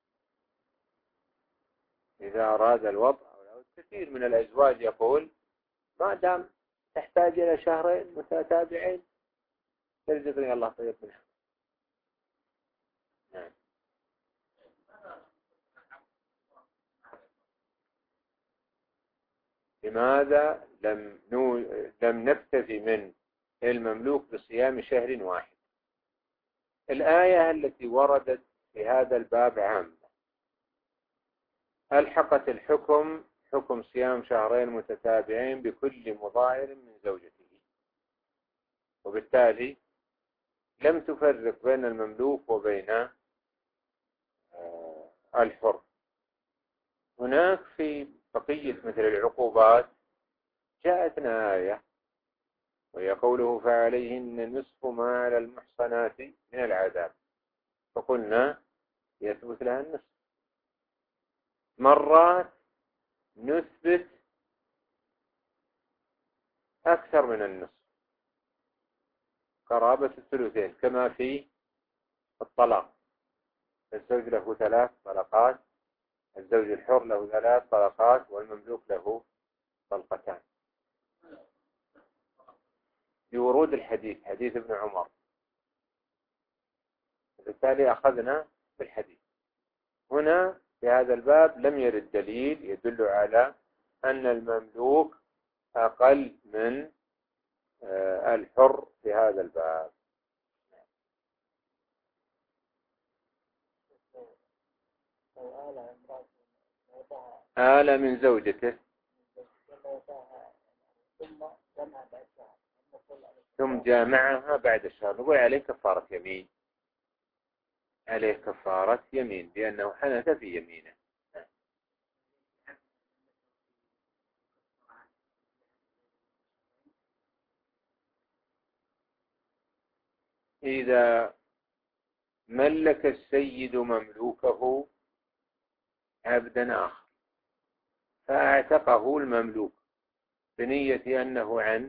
إذا أراد الوضع، كثير من الأزواج يقول ما دام تحتاج إلى شهرين متتابعين يرزقني الله طيب منها. نعم. لماذا لم نو... لم نكتفي من المملوك بصيام شهر واحد؟ الآية التي وردت في هذا الباب عامة، ألحقت الحكم حكم صيام شهرين متتابعين بكل مضاعر من زوجته، وبالتالي لم تفرق بين المملوك وبين الحر. هناك في بقية مثل العقوبات جاءتنا آية وهي قوله فعليهن نصف ما على المحصنات من العذاب، فقلنا يثبت لها النصف. مرات نثبت أكثر من النصف، قرابة الثلثين، كما في الطلاق، الزوج له ثلاث طلقات، الزوج الحر له ثلاث طلقات، والمملوك له طلقتان، بورود الحديث حديث ابن عمر، بالتالي أخذنا بالحديث. هنا في هذا الباب لم يرد دليل يدل على أن المملوك أقل من الحر في هذا الباب. آل من زوجته ثم جامعها بعد الشهر، نقول عليه كفارة يمين، عليه كفارة يمين لأنه حنث في يمينه. إذا ملك السيد مملوكه عبدا آخر فاعتقه المملوك بنية أنه عن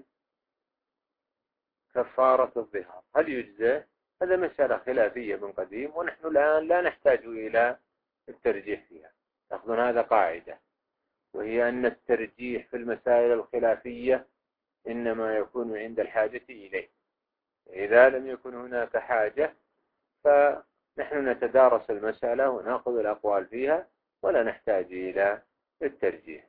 كفارة الظهار، هل يجزى؟ هذا مسألة خلافية من قديم، ونحن الآن لا نحتاج إلى الترجيح فيها. تأخذون هذا قاعدة، وهي أن الترجيح في المسائل الخلافية إنما يكون عند الحاجة إليه. إذا لم يكن هناك حاجة فنحن نتدارس المسألة ونأخذ الأقوال فيها ولا نحتاج إلى الترجيح.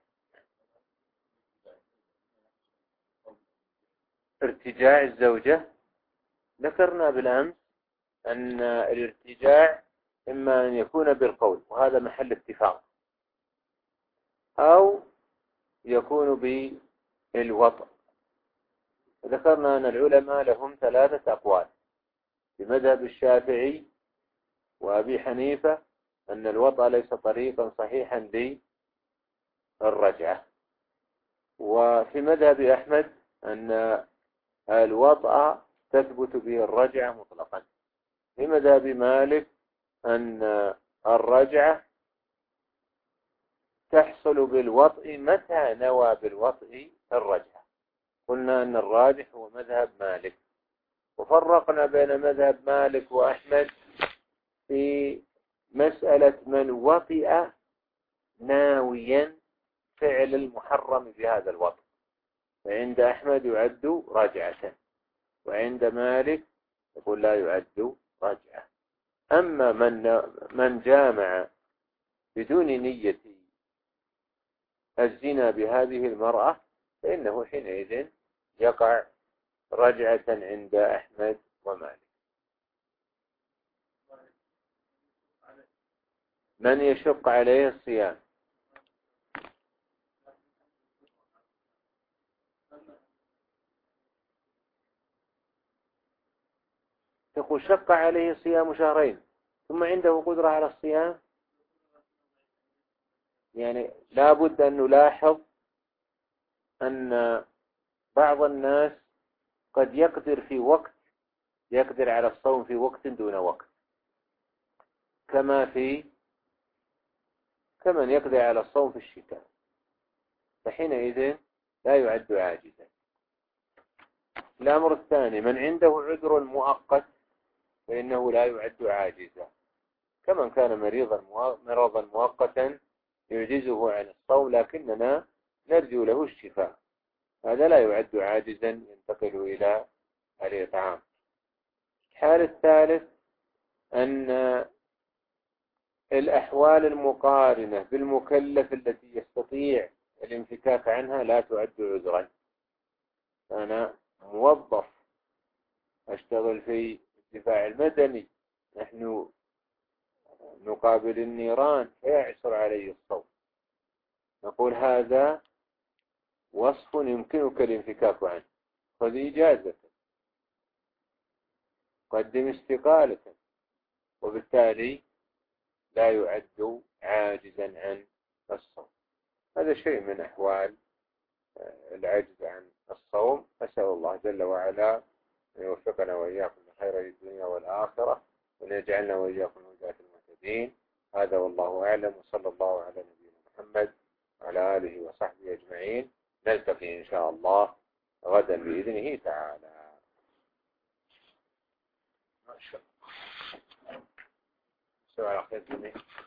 ارتجاع الزوجة ذكرنا بالأمس أن الارتجاع إما أن يكون بالقول وهذا محل اتفاق، أو يكون بالوطء. ذكرنا أن العلماء لهم ثلاثة أقوال في مذهب الشافعي وأبي حنيفة أن الوطء ليس طريقا صحيحا للرجعة، وفي مذهب أحمد أن الوطء تثبت به الرجعة مطلقا. في مذهب مالك أن الرجعة تحصل بالوطء متى نوى بالوطء الرجعة. قلنا أن الراجح هو مذهب مالك، وفرقنا بين مذهب مالك وأحمد في مسألة من وطئ ناويا فعل المحرم بهذا الوطء، فعند أحمد يعد رجعة، وعند مالك يقول لا يعد رجعة. أما من من جامع بدون نية الزنا بهذه المرأة فإنه حينئذ يقع رجعة عند أحمد ومالك. من يشق عليه الصيام تقول شق عليه صيام شهرين ثم عنده قدرة على الصيام، يعني لا بد أن نلاحظ أن بعض الناس قد يقدر في وقت يقدر على الصوم في وقت دون وقت، كما في كمن يقدر على الصوم في الشتاء. فحينئذ لا يعد عاجزا. الأمر الثاني من عنده عذر مؤقت فإنه لا يعد عاجزا، كمن كان مريضا مرضا مؤقتا يعجزه عن الصوم لكننا نرجو له الشفاء، هذا لا يعد عاجزا ينتقل إلى الإطعام. الحال الثالث أن الأحوال المقارنة بالمكلف التي يستطيع الانفكاك عنها لا تعد عذرا. أنا موظف أشتغل في الدفاع المدني، نحن نقابل النيران فيعسر علي الصوم، نقول هذا وصف يمكنك الانفكاك عنه، خذ إجازة، قدم استقالة، وبالتالي لا يعد عاجزا عن الصوم. هذا شيء من أحوال العجز عن الصوم. أسأل الله جل وعلا أن يوفقنا وإياكم لخير الدنيا والآخرة، وأن يجعلنا وإياكم من هداة المهتدين. هذا والله أعلم، وصلى الله على نبينا محمد وعلى آله وصحبه أجمعين. نلتقي إن شاء الله غدا بإذنه تعالى. ما شاء الله. سؤال أخير.